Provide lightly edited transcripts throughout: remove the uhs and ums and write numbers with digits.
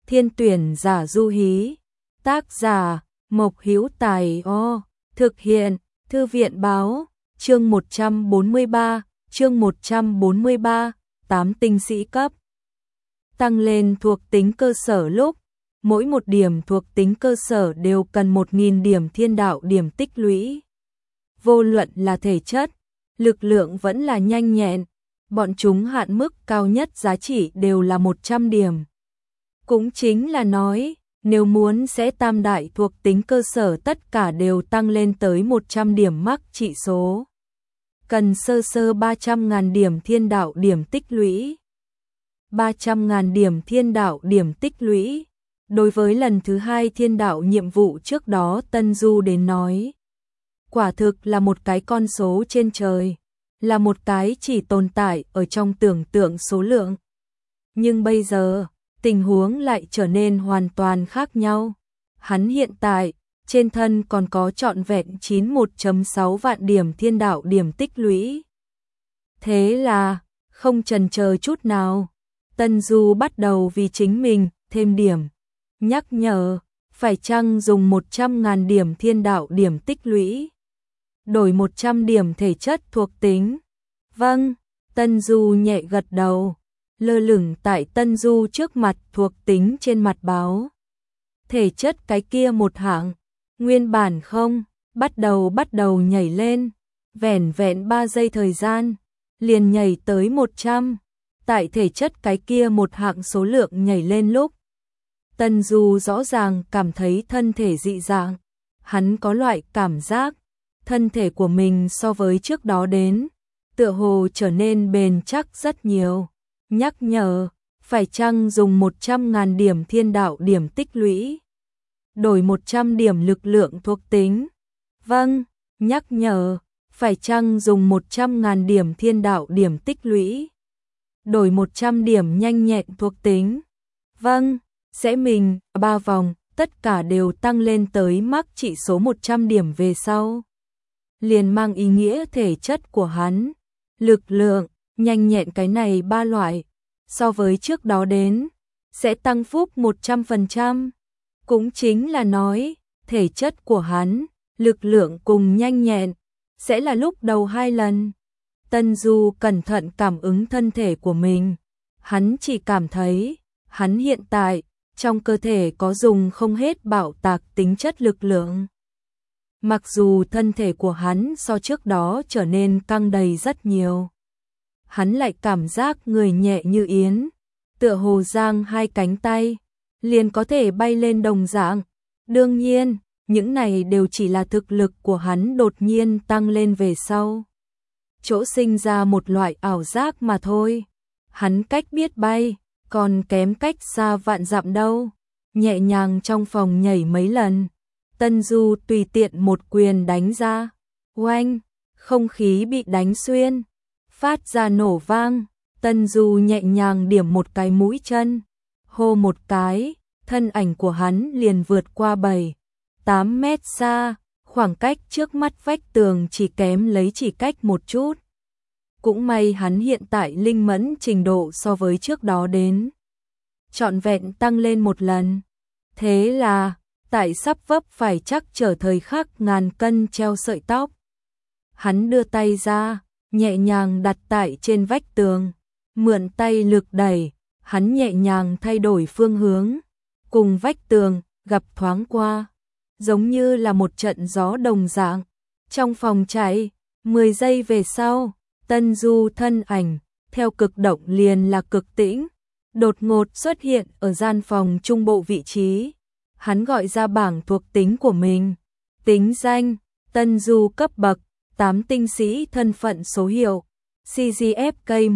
Thiên tuyển giả du hí. Tác giả Mộc Hữu Tài. Thực hiện Thư viện báo. Chương 143, 8 tinh sĩ cấp. Tăng lên thuộc tính cơ sở lúc. Mỗi một điểm thuộc tính cơ sở đều cần 1000 điểm thiên đạo điểm tích lũy. Vô luận là thể chất, lực lượng vẫn là nhanh nhẹn, bọn chúng hạn mức cao nhất giá trị đều là 100 điểm. Cũng chính là nói, nếu muốn sẽ tam đại thuộc tính cơ sở tất cả đều tăng lên tới 100 điểm mắc trị số. Cần sơ 300.000 điểm thiên đạo điểm tích lũy. 300.000 điểm thiên đạo điểm tích lũy. Đối với lần thứ 2 thiên đạo nhiệm vụ trước đó Tân Du đến nói. Quả thực là một cái con số trên trời. Là một cái chỉ tồn tại ở trong tưởng tượng số lượng. Nhưng bây giờ, tình huống lại trở nên hoàn toàn khác nhau. Hắn hiện tại, trên thân còn có trọn vẹn 91.6 vạn điểm thiên đạo điểm tích lũy. Thế là, không chần chờ chút nào, Tân Du bắt đầu vì chính mình thêm điểm. Nhắc nhở, phải chăng dùng 100.000 điểm thiên đạo điểm tích lũy. Đổi 100 điểm thể chất thuộc tính. Vâng, Tân Du nhẹ gật đầu. Lơ lửng tại Tân Du trước mặt thuộc tính trên mặt báo. Thể chất cái kia một hạng, nguyên bản không, bắt đầu nhảy lên, vẻn vẹn 3 giây thời gian, liền nhảy tới 100. Tại thể chất cái kia một hạng số lượng nhảy lên lúc, Tân Du rõ ràng cảm thấy thân thể dị dạng, hắn có loại cảm giác, thân thể của mình so với trước đó đến, tựa hồ trở nên bền chắc rất nhiều. Nhắc nhở, phải chăng dùng 100.000 điểm thiên đạo điểm tích lũy. Đổi 100 điểm lực lượng thuộc tính. Vâng, nhắc nhở, phải chăng dùng 100.000 điểm thiên đạo điểm tích lũy. Đổi 100 điểm nhanh nhẹn thuộc tính. Vâng, sẽ mình, 3 vòng, tất cả đều tăng lên tới mắc trị số 100 điểm về sau. Liền mang ý nghĩa thể chất của hắn, lực lượng, nhanh nhẹn cái này 3 loại, so với trước đó đến, sẽ tăng phúc 100%. Cũng chính là nói, thể chất của hắn, lực lượng cùng nhanh nhẹn, sẽ là lúc đầu 2 lần. Tân Du cẩn thận cảm ứng thân thể của mình, hắn chỉ cảm thấy, hắn hiện tại, trong cơ thể có dùng không hết bạo tạc tính chất lực lượng. Mặc dù thân thể của hắn so trước đó trở nên căng đầy rất nhiều, hắn lại cảm giác người nhẹ như yến, tựa hồ giang 2 cánh tay, liền có thể bay lên đồng dạng. Đương nhiên, những này đều chỉ là thực lực của hắn đột nhiên tăng lên về sau. Chỗ sinh ra một loại ảo giác mà thôi. Hắn cách biết bay, còn kém cách xa vạn dặm đâu. Nhẹ nhàng trong phòng nhảy mấy lần, Tân Du tùy tiện một quyền đánh ra. Oanh, không khí bị đánh xuyên, phát ra nổ vang. Tân Du nhẹ nhàng điểm một cái mũi chân, hô một cái, thân ảnh của hắn liền vượt qua 7-8 mét xa, khoảng cách trước mắt vách tường chỉ kém lấy chỉ cách một chút. Cũng may hắn hiện tại linh mẫn trình độ so với trước đó đến trọn vẹn tăng lên một lần. Thế là, tại sắp vấp phải chắc trở thời khắc ngàn cân treo sợi tóc, hắn đưa tay ra, nhẹ nhàng đặt tại trên vách tường, mượn tay lực đẩy, hắn nhẹ nhàng thay đổi phương hướng, cùng vách tường gặp thoáng qua, giống như là một trận gió đồng dạng. Trong phòng chạy, 10 giây về sau, Tân Du thân ảnh theo cực động liền là cực tĩnh, đột ngột xuất hiện ở gian phòng trung bộ vị trí. Hắn gọi ra bảng thuộc tính của mình, tính danh, Tân Du cấp bậc 8 tinh sĩ, thân phận số hiệu CGFK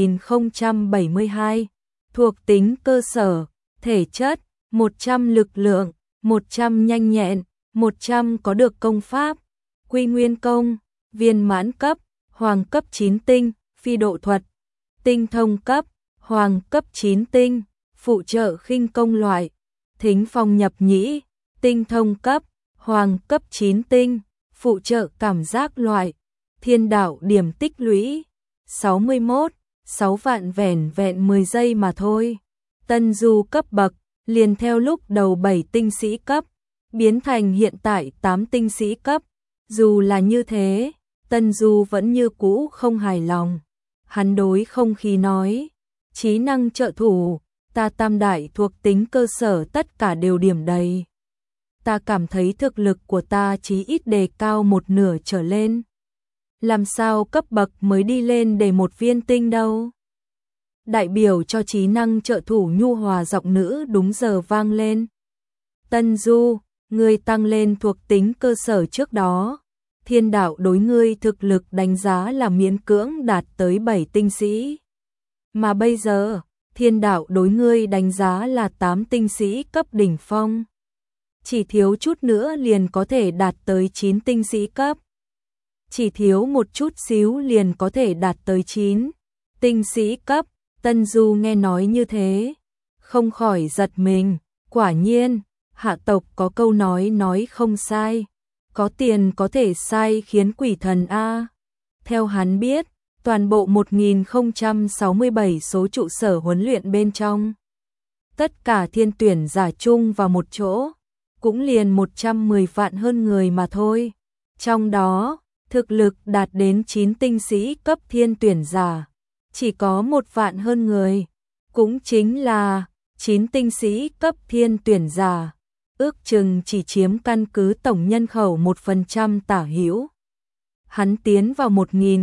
1072, thuộc tính cơ sở, thể chất 100 lực lượng, 100 nhanh nhẹn, 100 có được công pháp, quy nguyên công, viên mãn cấp, hoàng cấp 9 tinh, phi độ thuật, tinh thông cấp, hoàng cấp 9 tinh, phụ trợ khinh công loại, thính phong nhập nhĩ, tinh thông cấp, hoàng cấp 9 tinh, phụ trợ cảm giác loại, thiên đạo điểm tích lũy 61, 6 vạn vẻn vẹn 10 giây mà thôi. Tân Du cấp bậc liền theo lúc đầu 7 tinh sĩ cấp, biến thành hiện tại 8 tinh sĩ cấp. Dù là như thế, Tân Du vẫn như cũ không hài lòng. Hắn đối không khí nói, trí năng trợ thủ, ta tam đại thuộc tính cơ sở tất cả đều điểm đầy. Ta cảm thấy thực lực của ta chí ít đề cao một nửa trở lên. Làm sao cấp bậc mới đi lên để một viên tinh đâu? Đại biểu cho trí năng trợ thủ nhu hòa giọng nữ đúng giờ vang lên. Tân Du, ngươi tăng lên thuộc tính cơ sở trước đó. Thiên đạo đối ngươi thực lực đánh giá là miễn cưỡng đạt tới 7 tinh sĩ. Mà bây giờ, thiên đạo đối ngươi đánh giá là 8 tinh sĩ cấp đỉnh phong. Chỉ thiếu chút nữa liền có thể đạt tới 9 tinh sĩ cấp. Chỉ thiếu một chút xíu liền có thể đạt tới 9 tinh sĩ cấp. Tân Du nghe nói như thế, không khỏi giật mình. Quả nhiên, hạ tộc có câu nói không sai. Có tiền có thể sai khiến quỷ thần a. Theo hắn biết, toàn bộ 1067 số trụ sở huấn luyện bên trong, tất cả thiên tuyển giả chung vào một chỗ, cũng liền 110 vạn hơn người mà thôi. Trong đó, thực lực đạt đến 9 tinh sĩ cấp thiên tuyển giả, chỉ có 1 vạn hơn người, cũng chính là 9 tinh sĩ cấp thiên tuyển giả. Ước chừng chỉ chiếm căn cứ tổng nhân khẩu 1% tả hữu. Hắn tiến vào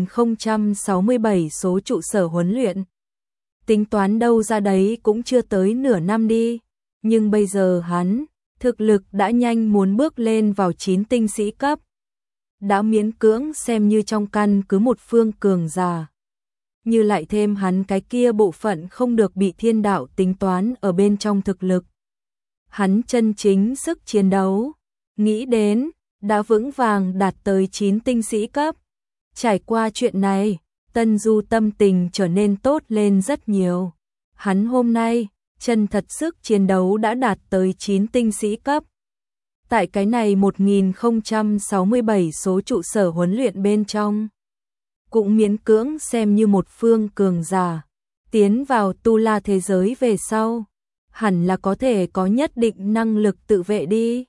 1067 số trụ sở huấn luyện. Tính toán đâu ra đấy cũng chưa tới nửa năm đi. Nhưng bây giờ hắn, thực lực đã nhanh muốn bước lên vào 9 tinh sĩ cấp. Đã miễn cưỡng xem như trong căn cứ một phương cường giả. Như lại thêm hắn cái kia bộ phận không được bị thiên đạo tính toán ở bên trong thực lực. Hắn chân chính sức chiến đấu, nghĩ đến, đã vững vàng đạt tới 9 tinh sĩ cấp. Trải qua chuyện này, Tân Du tâm tình trở nên tốt lên rất nhiều. Hắn hôm nay, chân thật sức chiến đấu đã đạt tới 9 tinh sĩ cấp. Tại cái này 1067 số trụ sở huấn luyện bên trong, cũng miễn cưỡng xem như một phương cường giả. Tiến vào tu la thế giới về sau, hẳn là có thể có nhất định năng lực tự vệ đi.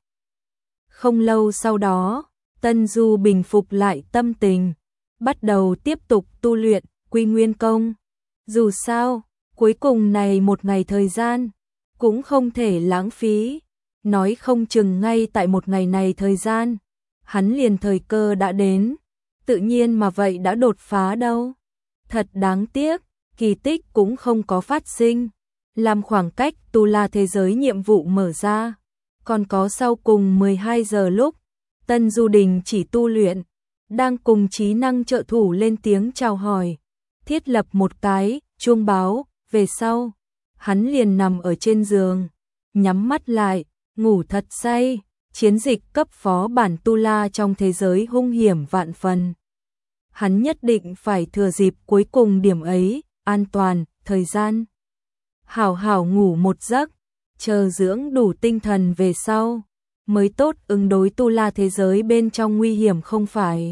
Không lâu sau đó, Tân Du bình phục lại tâm tình, bắt đầu tiếp tục tu luyện Quy Nguyên Công. Dù sao, cuối cùng này một ngày thời gian, cũng không thể lãng phí. Nói không chừng ngay tại một ngày này thời gian, hắn liền thời cơ đã đến, tự nhiên mà vậy đã đột phá đâu. Thật đáng tiếc, kỳ tích cũng không có phát sinh. Làm khoảng cách tu la thế giới nhiệm vụ mở ra, còn có sau cùng 12 giờ lúc, Tân Du đình chỉ tu luyện, đang cùng trí năng trợ thủ lên tiếng chào hỏi, thiết lập một cái chuông báo, về sau, hắn liền nằm ở trên giường, nhắm mắt lại, ngủ thật say. Chiến dịch cấp phó bản tu la trong thế giới hung hiểm vạn phần. Hắn nhất định phải thừa dịp cuối cùng điểm ấy, an toàn, thời gian. Hảo hảo ngủ một giấc, chờ dưỡng đủ tinh thần về sau, mới tốt ứng đối tu la thế giới bên trong nguy hiểm không phải.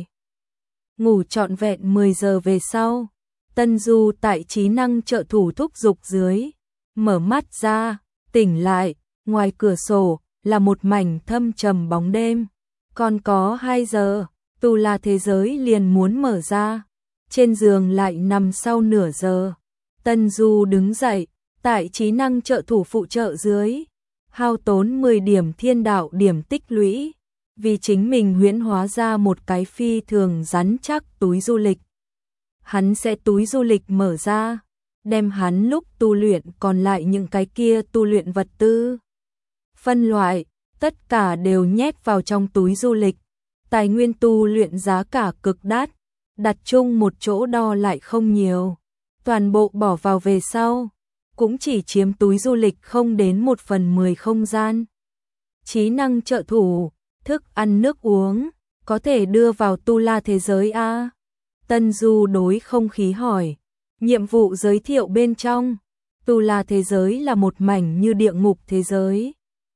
Ngủ trọn vẹn 10 giờ về sau, Tân Du tại trí năng trợ thủ thúc giục dưới, mở mắt ra, tỉnh lại, ngoài cửa sổ là một mảnh thâm trầm bóng đêm. Còn có 2 giờ, tu la thế giới liền muốn mở ra. Trên giường lại nằm sau nửa giờ. Tân Du đứng dậy, tại trí năng trợ thủ phụ trợ dưới, hao tốn 10 điểm thiên đạo điểm tích lũy, vì chính mình huyễn hóa ra một cái phi thường rắn chắc túi du lịch. Hắn sẽ túi du lịch mở ra, đem hắn lúc tu luyện còn lại những cái kia tu luyện vật tư, phân loại, tất cả đều nhét vào trong túi du lịch. Tài nguyên tu luyện giá cả cực đắt, đặt chung một chỗ đo lại không nhiều. Toàn bộ bỏ vào về sau, cũng chỉ chiếm túi du lịch không đến 1/10 không gian. Trí năng trợ thủ, thức ăn nước uống, có thể đưa vào tu la thế giới a? Tân Du đối không khí hỏi. Nhiệm vụ giới thiệu bên trong, tu la thế giới là một mảnh như địa ngục thế giới,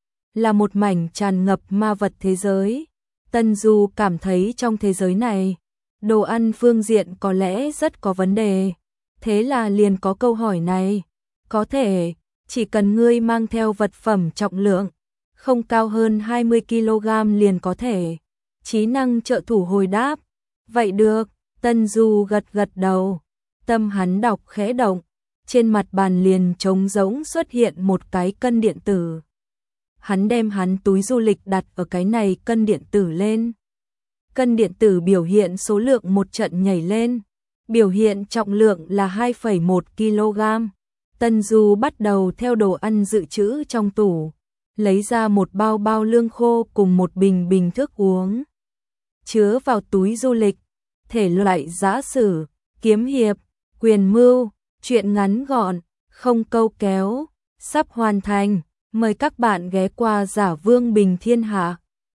là một mảnh tràn ngập ma vật thế giới. Tân Du cảm thấy trong thế giới này, đồ ăn phương diện có lẽ rất có vấn đề. Thế là liền có câu hỏi này, có thể Chỉ cần ngươi mang theo vật phẩm trọng lượng không cao hơn 20 kg liền có thể. Trí năng trợ thủ hồi đáp, vậy được. Tân Du gật gật đầu, tâm hắn đọc khẽ động, trên mặt bàn liền trống rỗng xuất hiện một cái cân điện tử. Hắn đem hắn túi du lịch đặt ở cái này cân điện tử lên. Cân điện tử biểu hiện số lượng một trận nhảy lên, biểu hiện trọng lượng là 2,1 kg. Tân Du bắt đầu theo đồ ăn dự trữ trong tủ, lấy ra một bao bao lương khô cùng một bình bình thức uống. Chứa vào túi du lịch, thể loại giã sử, kiếm hiệp, quyền mưu, truyện ngắn gọn, không câu kéo, sắp hoàn thành. Mời các bạn ghé qua Giả Vương Bình Thiên Hạ.